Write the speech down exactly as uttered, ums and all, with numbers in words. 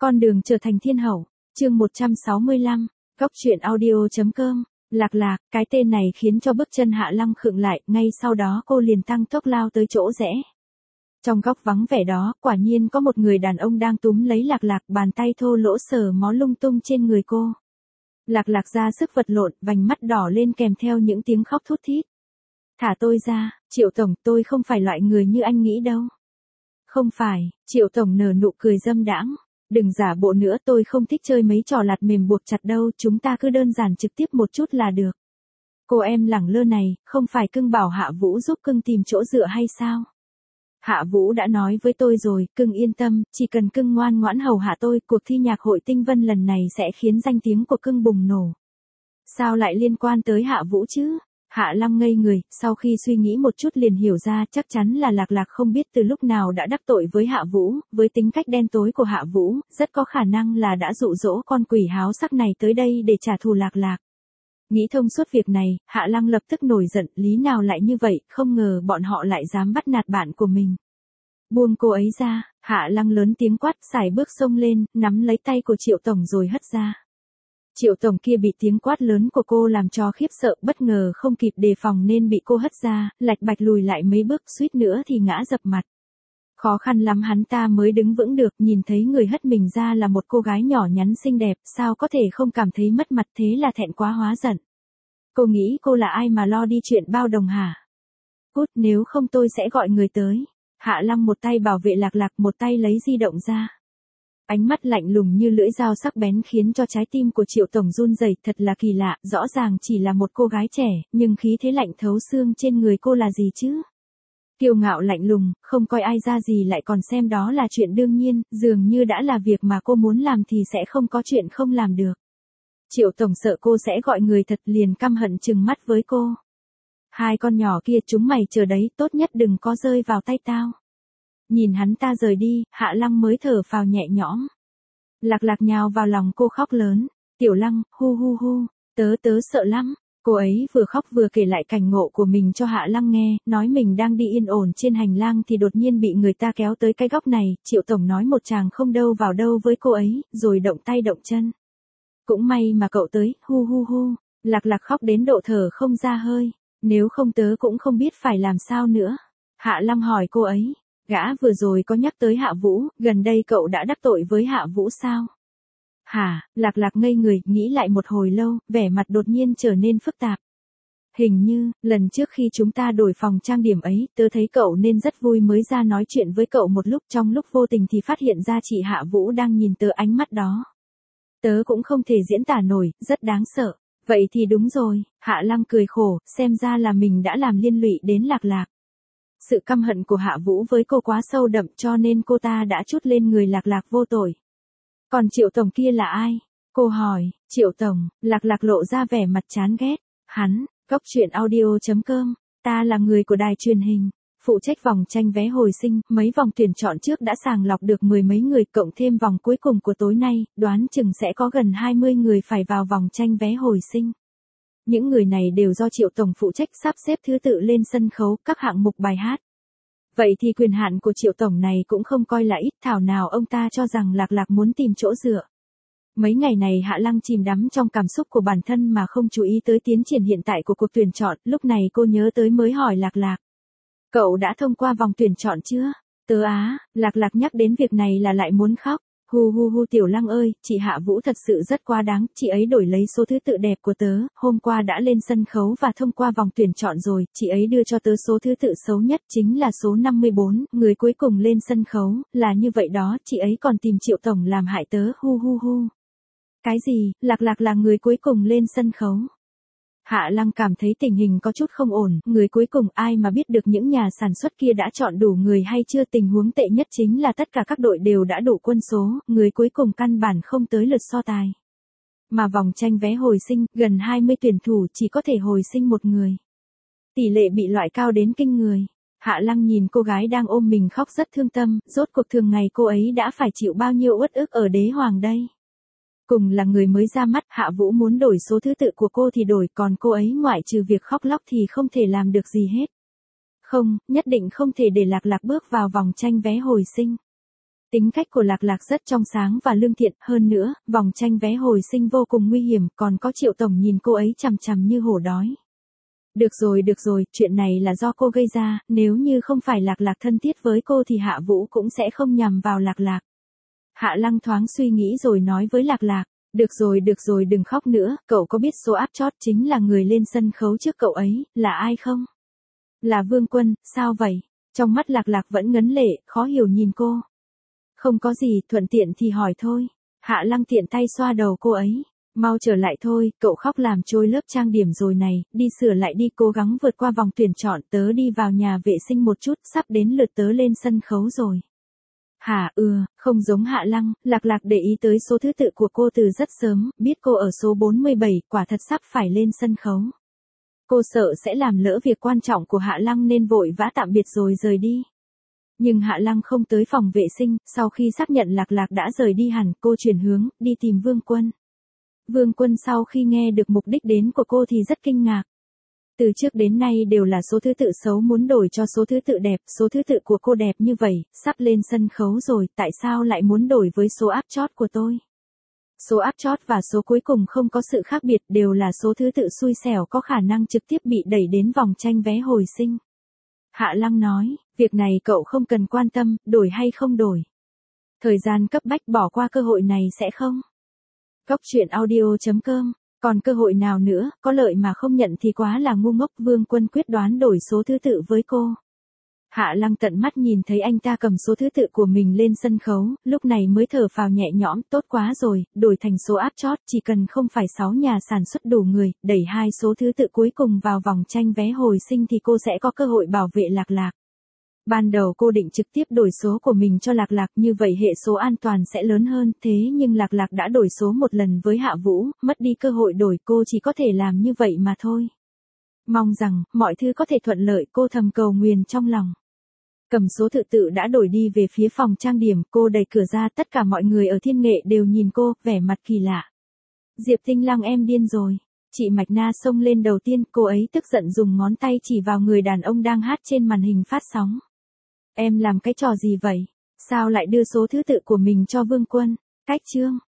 Con đường trở thành thiên hậu, chương một trăm sáu mươi lăm, góc truyện audio chấm com. Lạc Lạc, cái tên này khiến cho bước chân Hạ Lăng khựng lại, ngay sau đó cô liền tăng tốc lao tới chỗ rẽ. Trong góc vắng vẻ đó, quả nhiên có một người đàn ông đang túm lấy Lạc Lạc, bàn tay thô lỗ sờ mó lung tung trên người cô. Lạc Lạc ra sức vật lộn, vành mắt đỏ lên kèm theo những tiếng khóc thút thít. Thả tôi ra, Triệu Tổng, tôi không phải loại người như anh nghĩ đâu. Không phải, Triệu Tổng nở nụ cười dâm đãng. Đừng giả bộ nữa, tôi không thích chơi mấy trò lạt mềm buộc chặt đâu, chúng ta cứ đơn giản trực tiếp một chút là được. Cô em lẳng lơ này, không phải cưng bảo Hạ Vũ giúp cưng tìm chỗ dựa hay sao? Hạ Vũ đã nói với tôi rồi, cưng yên tâm, chỉ cần cưng ngoan ngoãn hầu hạ tôi, cuộc thi nhạc hội Tinh Vân lần này sẽ khiến danh tiếng của cưng bùng nổ. Sao lại liên quan tới Hạ Vũ chứ? Hạ Lăng ngây người, sau khi suy nghĩ một chút liền hiểu ra chắc chắn là Lạc Lạc không biết từ lúc nào đã đắc tội với Hạ Vũ, với tính cách đen tối của Hạ Vũ, rất có khả năng là đã dụ dỗ con quỷ háo sắc này tới đây để trả thù Lạc Lạc. Nghĩ thông suốt việc này, Hạ Lăng lập tức nổi giận, lý nào lại như vậy, không ngờ bọn họ lại dám bắt nạt bạn của mình. Buông cô ấy ra, Hạ Lăng lớn tiếng quát, sải bước xông lên, nắm lấy tay của Triệu Tổng rồi hất ra. Triệu Tổng kia bị tiếng quát lớn của cô làm cho khiếp sợ, bất ngờ không kịp đề phòng nên bị cô hất ra, lạch bạch lùi lại mấy bước, suýt nữa thì ngã dập mặt. Khó khăn lắm hắn ta mới đứng vững được, nhìn thấy người hất mình ra là một cô gái nhỏ nhắn xinh đẹp, sao có thể không cảm thấy mất mặt, thế là thẹn quá hóa giận. Cô nghĩ cô là ai mà lo đi chuyện bao đồng hả? Cút, nếu không tôi sẽ gọi người tới. Hạ Lăng một tay bảo vệ Lạc Lạc, một tay lấy di động ra. Ánh mắt lạnh lùng như lưỡi dao sắc bén khiến cho trái tim của Triệu Tổng run rẩy, thật là kỳ lạ, rõ ràng chỉ là một cô gái trẻ, nhưng khí thế lạnh thấu xương trên người cô là gì chứ? Kiêu ngạo lạnh lùng, không coi ai ra gì lại còn xem đó là chuyện đương nhiên, dường như đã là việc mà cô muốn làm thì sẽ không có chuyện không làm được. Triệu Tổng sợ cô sẽ gọi người thật liền căm hận trừng mắt với cô. Hai con nhỏ kia chúng mày chờ đấy, tốt nhất đừng có rơi vào tay tao. Nhìn hắn ta rời đi, Hạ Lăng mới thở phào nhẹ nhõm. Lạc Lạc nhào vào lòng cô khóc lớn. Tiểu Lăng, hu hu hu, tớ tớ sợ lắm. Cô ấy vừa khóc vừa kể lại cảnh ngộ của mình cho Hạ Lăng nghe, nói mình đang đi yên ổn trên hành lang thì đột nhiên bị người ta kéo tới cái góc này, Triệu Tổng nói một chàng không đâu vào đâu với cô ấy, rồi động tay động chân. Cũng may mà cậu tới, hu hu hu, Lạc Lạc khóc đến độ thở không ra hơi, nếu không tớ cũng không biết phải làm sao nữa. Hạ Lăng hỏi cô ấy. Gã vừa rồi có nhắc tới Hạ Vũ, gần đây cậu đã đắc tội với Hạ Vũ sao? Hả, Lạc Lạc ngây người, nghĩ lại một hồi lâu, vẻ mặt đột nhiên trở nên phức tạp. Hình như, lần trước khi chúng ta đổi phòng trang điểm ấy, tớ thấy cậu nên rất vui mới ra nói chuyện với cậu một lúc, trong lúc vô tình thì phát hiện ra chị Hạ Vũ đang nhìn tớ, ánh mắt đó. Tớ cũng không thể diễn tả nổi, rất đáng sợ. Vậy thì đúng rồi, Hạ Lăng cười khổ, xem ra là mình đã làm liên lụy đến Lạc Lạc. Sự căm hận của Hạ Vũ với cô quá sâu đậm cho nên cô ta đã trút lên người Lạc Lạc vô tội. Còn Triệu Tổng kia là ai? Cô hỏi. Triệu Tổng, Lạc Lạc lộ ra vẻ mặt chán ghét. Hắn, góc truyện audio chấm com, ta là người của đài truyền hình, phụ trách vòng tranh vé hồi sinh, mấy vòng tuyển chọn trước đã sàng lọc được mười mấy người, cộng thêm vòng cuối cùng của tối nay, đoán chừng sẽ có gần hai mươi người phải vào vòng tranh vé hồi sinh. Những người này đều do Triệu Tổng phụ trách sắp xếp thứ tự lên sân khấu, các hạng mục bài hát. Vậy thì quyền hạn của Triệu Tổng này cũng không coi là ít, thảo nào ông ta cho rằng Lạc Lạc muốn tìm chỗ dựa. Mấy ngày này Hạ Lăng chìm đắm trong cảm xúc của bản thân mà không chú ý tới tiến triển hiện tại của cuộc tuyển chọn, lúc này cô nhớ tới mới hỏi Lạc Lạc. Cậu đã thông qua vòng tuyển chọn chưa? Tớ á, Lạc Lạc nhắc đến việc này là lại muốn khóc. Hu hu hu Tiểu Lăng ơi, chị Hạ Vũ thật sự rất quá đáng, chị ấy đổi lấy số thứ tự đẹp của tớ, hôm qua đã lên sân khấu và thông qua vòng tuyển chọn rồi, chị ấy đưa cho tớ số thứ tự xấu nhất chính là số năm mươi bốn, người cuối cùng lên sân khấu, là như vậy đó, chị ấy còn tìm Triệu Tổng làm hại tớ, hu hu hu. Cái gì, Lạc Lạc là người cuối cùng lên sân khấu? Hạ Lăng cảm thấy tình hình có chút không ổn, người cuối cùng ai mà biết được những nhà sản xuất kia đã chọn đủ người hay chưa, tình huống tệ nhất chính là tất cả các đội đều đã đủ quân số, người cuối cùng căn bản không tới lượt so tài. Mà vòng tranh vé hồi sinh, gần hai mươi tuyển thủ chỉ có thể hồi sinh một người. Tỷ lệ bị loại cao đến kinh người. Hạ Lăng nhìn cô gái đang ôm mình khóc rất thương tâm, rốt cuộc thường ngày cô ấy đã phải chịu bao nhiêu uất ức ở đế hoàng đây. Cùng là người mới ra mắt, Hạ Vũ muốn đổi số thứ tự của cô thì đổi, còn cô ấy ngoại trừ việc khóc lóc thì không thể làm được gì hết. Không, nhất định không thể để Lạc Lạc bước vào vòng tranh vé hồi sinh. Tính cách của Lạc Lạc rất trong sáng và lương thiện, hơn nữa, vòng tranh vé hồi sinh vô cùng nguy hiểm, còn có Triệu tổng nhìn cô ấy chằm chằm như hổ đói. Được rồi được rồi, chuyện này là do cô gây ra, nếu như không phải Lạc Lạc thân thiết với cô thì Hạ Vũ cũng sẽ không nhằm vào Lạc Lạc. Hạ Lăng thoáng suy nghĩ rồi nói với Lạc Lạc, được rồi được rồi đừng khóc nữa, cậu có biết số áp chót chính là người lên sân khấu trước cậu ấy, là ai không? Là Vương Quân, sao vậy? Trong mắt Lạc Lạc vẫn ngấn lệ, khó hiểu nhìn cô. Không có gì, thuận tiện thì hỏi thôi. Hạ Lăng tiện tay xoa đầu cô ấy. Mau trở lại thôi, cậu khóc làm trôi lớp trang điểm rồi này, đi sửa lại đi, cố gắng vượt qua vòng tuyển chọn, tớ đi vào nhà vệ sinh một chút, sắp đến lượt tớ lên sân khấu rồi. Hả, ừ, không giống Hạ Lăng, Lạc Lạc để ý tới số thứ tự của cô từ rất sớm, biết cô ở số bốn mươi bảy, quả thật sắp phải lên sân khấu. Cô sợ sẽ làm lỡ việc quan trọng của Hạ Lăng nên vội vã tạm biệt rồi rời đi. Nhưng Hạ Lăng không tới phòng vệ sinh, sau khi xác nhận Lạc Lạc đã rời đi hẳn, cô chuyển hướng, đi tìm Vương Quân. Vương Quân sau khi nghe được mục đích đến của cô thì rất kinh ngạc. Từ trước đến nay đều là số thứ tự xấu muốn đổi cho số thứ tự đẹp, số thứ tự của cô đẹp như vậy, sắp lên sân khấu rồi, tại sao lại muốn đổi với số áp chót của tôi? Số áp chót và số cuối cùng không có sự khác biệt, đều là số thứ tự xui xẻo có khả năng trực tiếp bị đẩy đến vòng tranh vé hồi sinh. Hạ Lăng nói, việc này cậu không cần quan tâm, đổi hay không đổi. Thời gian cấp bách, bỏ qua cơ hội này sẽ không? Cốc truyện audio chấm com, còn cơ hội nào nữa, có lợi mà không nhận thì quá là ngu ngốc. Vương Quân quyết đoán đổi số thứ tự với cô. Hạ Lăng tận mắt nhìn thấy anh ta cầm số thứ tự của mình lên sân khấu, lúc này mới thở phào nhẹ nhõm, tốt quá rồi, đổi thành số áp chót, chỉ cần không phải sáu nhà sản xuất đủ người, đẩy hai số thứ tự cuối cùng vào vòng tranh vé hồi sinh thì cô sẽ có cơ hội bảo vệ Lạc Lạc. Ban đầu cô định trực tiếp đổi số của mình cho Lạc Lạc, như vậy hệ số an toàn sẽ lớn hơn, thế nhưng Lạc Lạc đã đổi số một lần với Hạ Vũ, mất đi cơ hội đổi, cô chỉ có thể làm như vậy mà thôi. Mong rằng, mọi thứ có thể thuận lợi, cô thầm cầu nguyền trong lòng. Cầm số tự tự đã đổi đi về phía phòng trang điểm, cô đẩy cửa ra, tất cả mọi người ở Thiên Nghệ đều nhìn cô, vẻ mặt kỳ lạ. Diệp Tinh Lăng em điên rồi. Chị Mạch Na xông lên đầu tiên, cô ấy tức giận dùng ngón tay chỉ vào người đàn ông đang hát trên màn hình phát sóng. Em làm cái trò gì vậy? Sao lại đưa số thứ tự của mình cho Vương Quân? Cách chương.